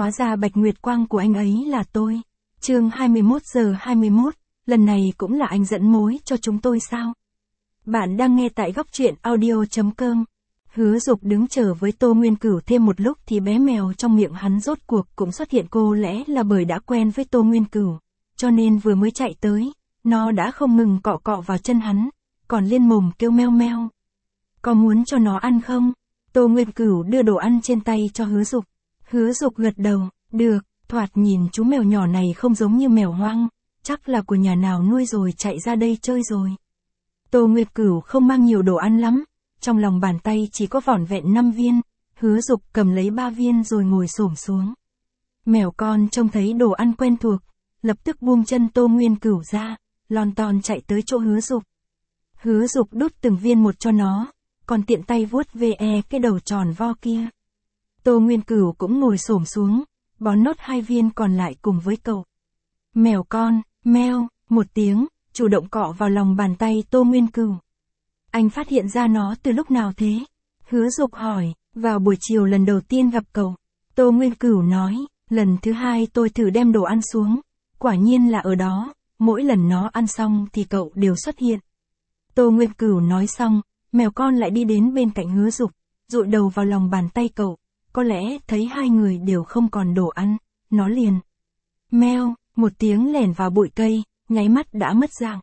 hóa ra Bạch Nguyệt Quang của anh ấy là tôi. Chương 21:21, lần này cũng là anh dẫn mối cho chúng tôi sao? Bạn đang nghe tại góc truyện audio.com. Hứa Dục đứng chờ với Tô Nguyên Cửu thêm một lúc thì bé mèo trong miệng hắn rốt cuộc cũng xuất hiện, cô lẽ là bởi đã quen với Tô Nguyên Cửu, cho nên vừa mới chạy tới, nó đã không ngừng cọ cọ vào chân hắn, còn liên mồm kêu meo meo. Có muốn cho nó ăn không? Tô Nguyên Cửu đưa đồ ăn trên tay cho Hứa Dục. Hứa Dục gật đầu, được, thoạt nhìn chú mèo nhỏ này không giống như mèo hoang, chắc là của nhà nào nuôi rồi chạy ra đây chơi rồi. Tô Nguyên Cửu không mang nhiều đồ ăn lắm, trong lòng bàn tay chỉ có vỏn vẹn 5 viên, Hứa Dục cầm lấy 3 viên rồi ngồi xổm xuống. Mèo con trông thấy đồ ăn quen thuộc, lập tức buông chân Tô Nguyên Cửu ra, lon ton chạy tới chỗ Hứa Dục. Hứa Dục đút từng viên một cho nó, còn tiện tay vuốt ve cái đầu tròn vo kia. Tô Nguyên Cửu cũng ngồi xổm xuống, bón nốt 2 viên còn lại cùng với cậu. Mèo con, meo, một tiếng, chủ động cọ vào lòng bàn tay Tô Nguyên Cửu. Anh phát hiện ra nó từ lúc nào thế? Hứa Dục hỏi, vào buổi chiều lần đầu tiên gặp cậu. Tô Nguyên Cửu nói, lần thứ 2 tôi thử đem đồ ăn xuống, quả nhiên là ở đó, mỗi lần nó ăn xong thì cậu đều xuất hiện. Tô Nguyên Cửu nói xong, mèo con lại đi đến bên cạnh Hứa Dục, dụi đầu vào lòng bàn tay cậu, có lẽ thấy hai người đều không còn đồ ăn, nó liền meo, một tiếng lẻn vào bụi cây, nháy mắt đã mất dạng.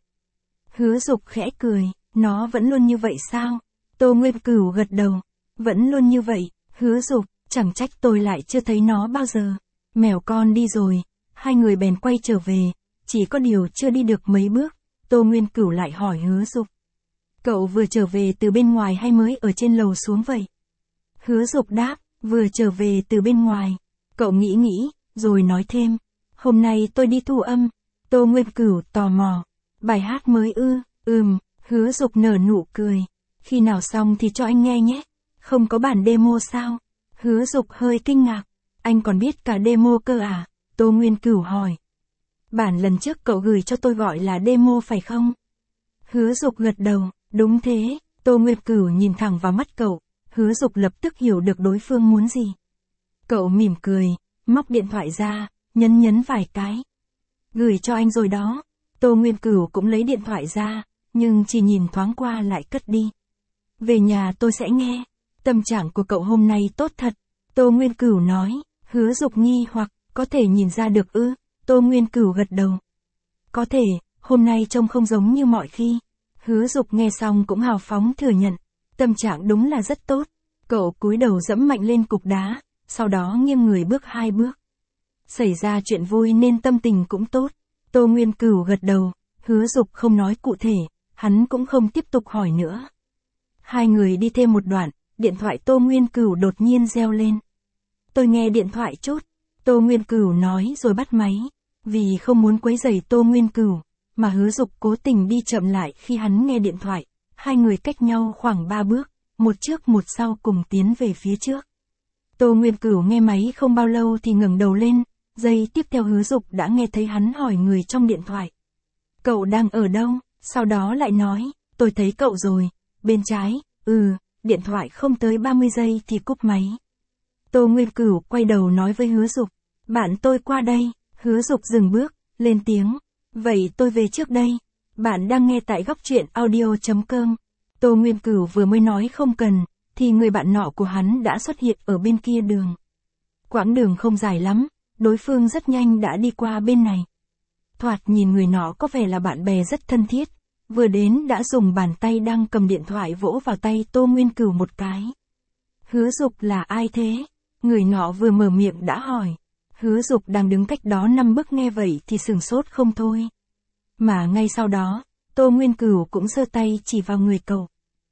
Hứa Dục khẽ cười, nó vẫn luôn như vậy sao? Tô Nguyên Cửu gật đầu, vẫn luôn như vậy. Hứa Dục, chẳng trách tôi lại chưa thấy nó bao giờ. Mèo con đi rồi, hai người bèn quay trở về, chỉ có điều chưa đi được mấy bước, Tô Nguyên Cửu lại hỏi Hứa Dục. Cậu vừa trở về từ bên ngoài hay mới ở trên lầu xuống vậy? Hứa Dục đáp, vừa trở về từ bên ngoài. Cậu nghĩ, rồi nói thêm, hôm nay tôi đi thu âm. Tô Nguyên Cửu tò mò, bài hát mới ư? Hứa Dục nở nụ cười. Khi nào xong thì cho anh nghe nhé. Không có bản demo sao? Hứa Dục hơi kinh ngạc. Anh còn biết cả demo cơ à? Tô Nguyên Cửu hỏi. Bản lần trước cậu gửi cho tôi gọi là demo phải không? Hứa Dục gật đầu, đúng thế. Tô Nguyên Cửu nhìn thẳng vào mắt cậu. Hứa Dục lập tức hiểu được đối phương muốn gì. Cậu mỉm cười, móc điện thoại ra, nhấn vài cái. Gửi cho anh rồi đó. Tô Nguyên Cửu cũng lấy điện thoại ra, nhưng chỉ nhìn thoáng qua lại cất đi. Về nhà tôi sẽ nghe. Tâm trạng của cậu hôm nay tốt thật. Tô Nguyên Cửu nói. Hứa Dục nghi hoặc, có thể nhìn ra được ư? Tô Nguyên Cửu gật đầu. Có thể, hôm nay trông không giống như mọi khi. Hứa Dục nghe xong cũng hào phóng thừa nhận. Tâm trạng đúng là rất tốt. Cậu cúi đầu dẫm mạnh lên cục đá, sau đó nghiêng người bước 2 bước. Xảy ra chuyện vui nên tâm tình cũng tốt. Tô Nguyên Cửu gật đầu. Hứa Dục không nói cụ thể, hắn cũng không tiếp tục hỏi nữa. Hai người đi thêm một đoạn, điện thoại Tô Nguyên Cửu đột nhiên reo lên. Tôi nghe điện thoại chút. Tô Nguyên Cửu nói rồi bắt máy. Vì không muốn quấy rầy Tô Nguyên Cửu, mà Hứa Dục cố tình đi chậm lại khi hắn nghe điện thoại. Hai người cách nhau khoảng 3 bước, một trước một sau cùng tiến về phía trước. Tô Nguyên Cửu nghe máy không bao lâu thì ngẩng đầu lên, giây tiếp theo Hứa Dục đã nghe thấy hắn hỏi người trong điện thoại. Cậu đang ở đâu? Sau đó lại nói, tôi thấy cậu rồi, bên trái. Điện thoại không tới 30 giây thì cúp máy. Tô Nguyên Cửu quay đầu nói với Hứa Dục, bạn tôi qua đây. Hứa Dục dừng bước, lên tiếng, vậy tôi về trước đây. Bạn đang nghe tại góc truyện audio.com. Tô Nguyên Cửu vừa mới nói không cần, thì người bạn nọ của hắn đã xuất hiện ở bên kia đường. Quãng đường không dài lắm, đối phương rất nhanh đã đi qua bên này. Thoạt nhìn người nọ có vẻ là bạn bè rất thân thiết, vừa đến đã dùng bàn tay đang cầm điện thoại vỗ vào tay Tô Nguyên Cửu một cái. Hứa Dục là ai thế? Người nọ vừa mở miệng đã hỏi. Hứa Dục đang đứng cách đó 5 bước nghe vậy thì sửng sốt không thôi. Mà ngay sau đó, Tô Nguyên Cửu cũng giơ tay chỉ vào người cậu.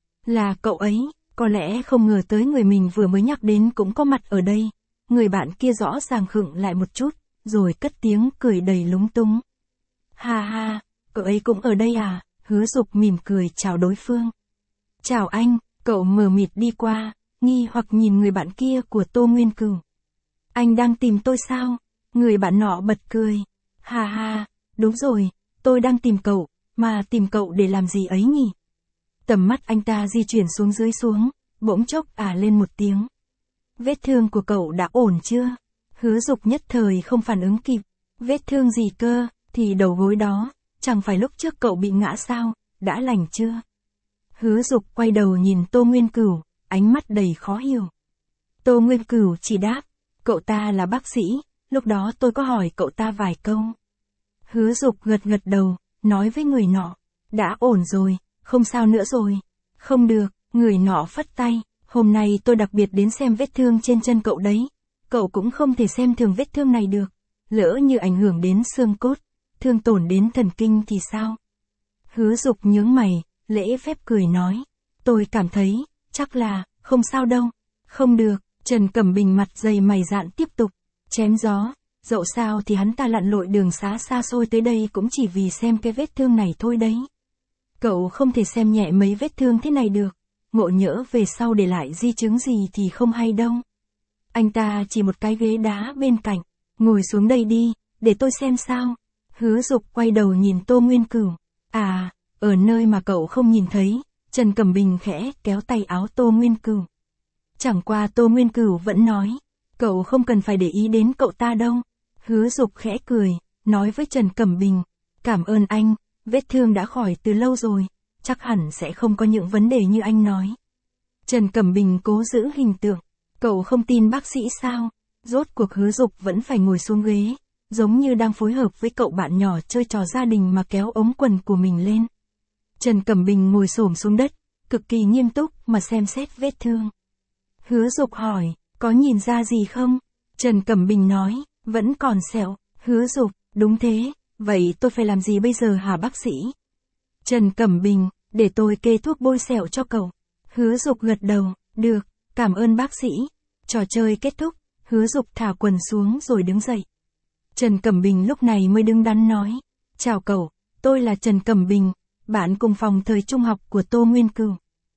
Là cậu ấy, có lẽ không ngờ tới người mình vừa mới nhắc đến cũng có mặt ở đây. Người bạn kia rõ ràng khựng lại một chút, rồi cất tiếng cười đầy lúng túng. Ha ha, cậu ấy cũng ở đây à? Hứa Dục mỉm cười chào đối phương. Chào anh, cậu mờ mịt đi qua, nghi hoặc nhìn người bạn kia của Tô Nguyên Cửu. Anh đang tìm tôi sao? Người bạn nọ bật cười. Ha ha, đúng rồi, tôi đang tìm cậu, mà tìm cậu để làm gì ấy nhỉ? Tầm mắt anh ta di chuyển xuống dưới xuống, bỗng chốc lên một tiếng. Vết thương của cậu đã ổn chưa? Hứa Dục nhất thời không phản ứng kịp. Vết thương gì cơ, thì đầu gối đó, chẳng phải lúc trước cậu bị ngã sao, đã lành chưa? Hứa Dục quay đầu nhìn Tô Nguyên Cửu, ánh mắt đầy khó hiểu. Tô Nguyên Cửu chỉ đáp, cậu ta là bác sĩ, lúc đó tôi có hỏi cậu ta vài câu. Hứa Dục gật gật đầu, nói với người nọ, đã ổn rồi, không sao nữa rồi. Không được, người nọ phất tay, hôm nay tôi đặc biệt đến xem vết thương trên chân cậu đấy. Cậu cũng không thể xem thường vết thương này được. Lỡ như ảnh hưởng đến xương cốt, thương tổn đến thần kinh thì sao? Hứa Dục nhướng mày, lễ phép cười nói. Tôi cảm thấy, chắc là, không sao đâu. Không được, Trần Cẩm Bình mặt dày mày dạn tiếp tục, chém gió. Dẫu sao thì hắn ta lặn lội đường xá xa xôi tới đây cũng chỉ vì xem cái vết thương này thôi đấy. Cậu không thể xem nhẹ mấy vết thương thế này được. Ngộ nhỡ về sau để lại di chứng gì thì không hay đâu. Anh ta chỉ một cái ghế đá bên cạnh. Ngồi xuống đây đi, để tôi xem sao. Hứa Dục quay đầu nhìn Tô Nguyên Cửu. À, ở nơi mà cậu không nhìn thấy, Trần Cẩm Bình khẽ kéo tay áo Tô Nguyên Cửu. Chẳng qua Tô Nguyên Cửu vẫn nói, cậu không cần phải để ý đến cậu ta đâu. Hứa Dục khẽ cười, nói với Trần Cẩm Bình, cảm ơn anh, vết thương đã khỏi từ lâu rồi, chắc hẳn sẽ không có những vấn đề như anh nói. Trần Cẩm Bình cố giữ hình tượng, cậu không tin bác sĩ sao? Rốt cuộc Hứa Dục vẫn phải ngồi xuống ghế, giống như đang phối hợp với cậu bạn nhỏ chơi trò gia đình mà kéo ống quần của mình lên. Trần Cẩm Bình ngồi xổm xuống đất, cực kỳ nghiêm túc mà xem xét vết thương. Hứa Dục hỏi, có nhìn ra gì không? Trần Cẩm Bình nói, vẫn còn sẹo. Hứa Dục, đúng thế, vậy tôi phải làm gì bây giờ hả bác sĩ? Trần Cẩm Bình, để tôi kê thuốc bôi sẹo cho cậu. Hứa Dục gật đầu, được, cảm ơn bác sĩ. Trò chơi kết thúc, Hứa Dục thả quần xuống rồi đứng dậy. Trần Cẩm Bình lúc này mới đứng đắn nói, chào cậu, tôi là Trần Cẩm Bình, bạn cùng phòng thời trung học của Tô Nguyên Cửu.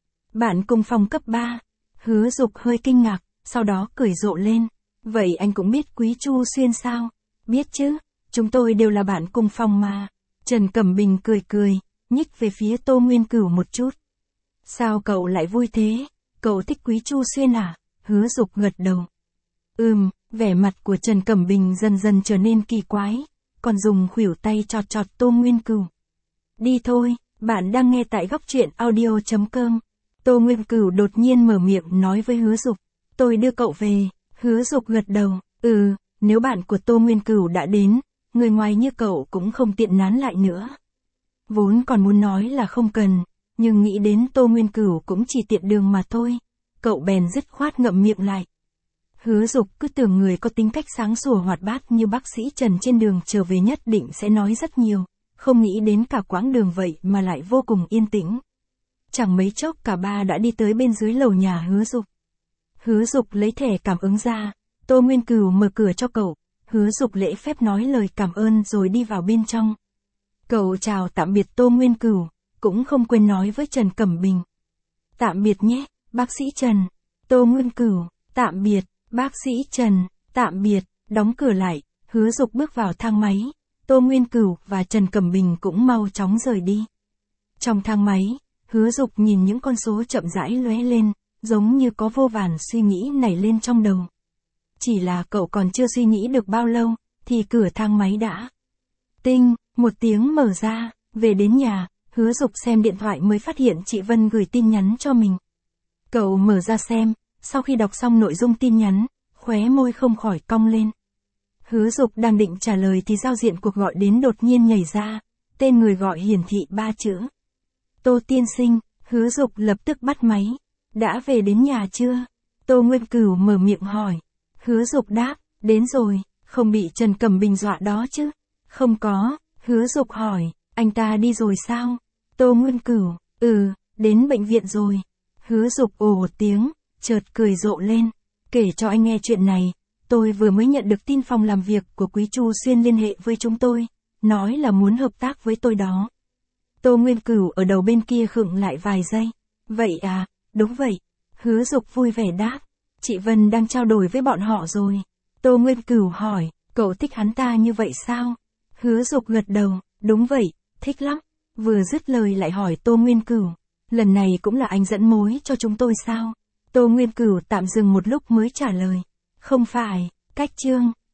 Bạn cùng phòng cấp 3. Hứa Dục hơi kinh ngạc, sau đó cười rộ lên. Vậy anh cũng biết Quý Chu Xuyên sao? Biết chứ, chúng tôi đều là bạn cùng phòng mà. Trần Cẩm Bình cười cười, nhích về phía Tô Nguyên Cửu một chút. Sao cậu lại vui thế? Cậu thích Quý Chu Xuyên à? Hứa Dục gật đầu. Vẻ mặt của Trần Cẩm Bình dần dần trở nên kỳ quái, còn dùng khuỷu tay chọt chọt Tô Nguyên Cửu. Đi thôi, bạn đang nghe tại góc truyện audio.com. Tô Nguyên Cửu đột nhiên mở miệng nói với Hứa Dục, tôi đưa cậu về. Hứa Dục gật đầu, nếu bạn của Tô Nguyên Cửu đã đến, người ngoài như cậu cũng không tiện nán lại nữa. Vốn còn muốn nói là không cần, nhưng nghĩ đến Tô Nguyên Cửu cũng chỉ tiện đường mà thôi, cậu bèn dứt khoát ngậm miệng lại. Hứa Dục cứ tưởng người có tính cách sáng sủa hoạt bát như bác sĩ Trần trên đường trở về nhất định sẽ nói rất nhiều, không nghĩ đến cả quãng đường vậy mà lại vô cùng yên tĩnh. Chẳng mấy chốc cả ba đã đi tới bên dưới lầu nhà Hứa Dục. Hứa Dục lấy thẻ cảm ứng ra, Tô Nguyên Cửu mở cửa cho cậu, Hứa Dục lễ phép nói lời cảm ơn rồi đi vào bên trong. Cậu chào tạm biệt Tô Nguyên Cửu, cũng không quên nói với Trần Cẩm Bình. Tạm biệt nhé, bác sĩ Trần. Tô Nguyên Cửu, tạm biệt, bác sĩ Trần, tạm biệt, đóng cửa lại, Hứa Dục bước vào thang máy, Tô Nguyên Cửu và Trần Cẩm Bình cũng mau chóng rời đi. Trong thang máy, Hứa Dục nhìn những con số chậm rãi lóe lên, giống như có vô vàn suy nghĩ nảy lên trong đầu. Chỉ là cậu còn chưa suy nghĩ được bao lâu, thì cửa thang máy đã. Tinh, một tiếng mở ra, về đến nhà, Hứa Dục xem điện thoại mới phát hiện chị Vân gửi tin nhắn cho mình. Cậu mở ra xem, sau khi đọc xong nội dung tin nhắn, khóe môi không khỏi cong lên. Hứa Dục đang định trả lời thì giao diện cuộc gọi đến đột nhiên nhảy ra, tên người gọi hiển thị 3 chữ. Tô tiên sinh. Hứa Dục lập tức bắt máy. Đã về đến nhà chưa? Tô Nguyên Cửu mở miệng hỏi. Hứa Dục đáp, đến rồi, không bị Trần Cẩm Bình dọa đó chứ? Không có. Hứa Dục hỏi, anh ta đi rồi sao? Tô Nguyên Cửu, đến bệnh viện rồi. Hứa Dục ồ một tiếng, chợt cười rộ lên. Kể cho anh nghe chuyện này, tôi vừa mới nhận được tin phòng làm việc của Quý Chu Xuyên liên hệ với chúng tôi, nói là muốn hợp tác với tôi đó. Tô Nguyên Cửu ở đầu bên kia khựng lại vài giây. Vậy à, đúng vậy. Hứa Dục vui vẻ đáp. Chị Vân đang trao đổi với bọn họ rồi. Tô Nguyên Cửu hỏi, cậu thích hắn ta như vậy sao? Hứa Dục gật đầu, đúng vậy, thích lắm. Vừa dứt lời lại hỏi Tô Nguyên Cửu, lần này cũng là anh dẫn mối cho chúng tôi sao? Tô Nguyên Cửu tạm dừng một lúc mới trả lời. Không phải, Cách chương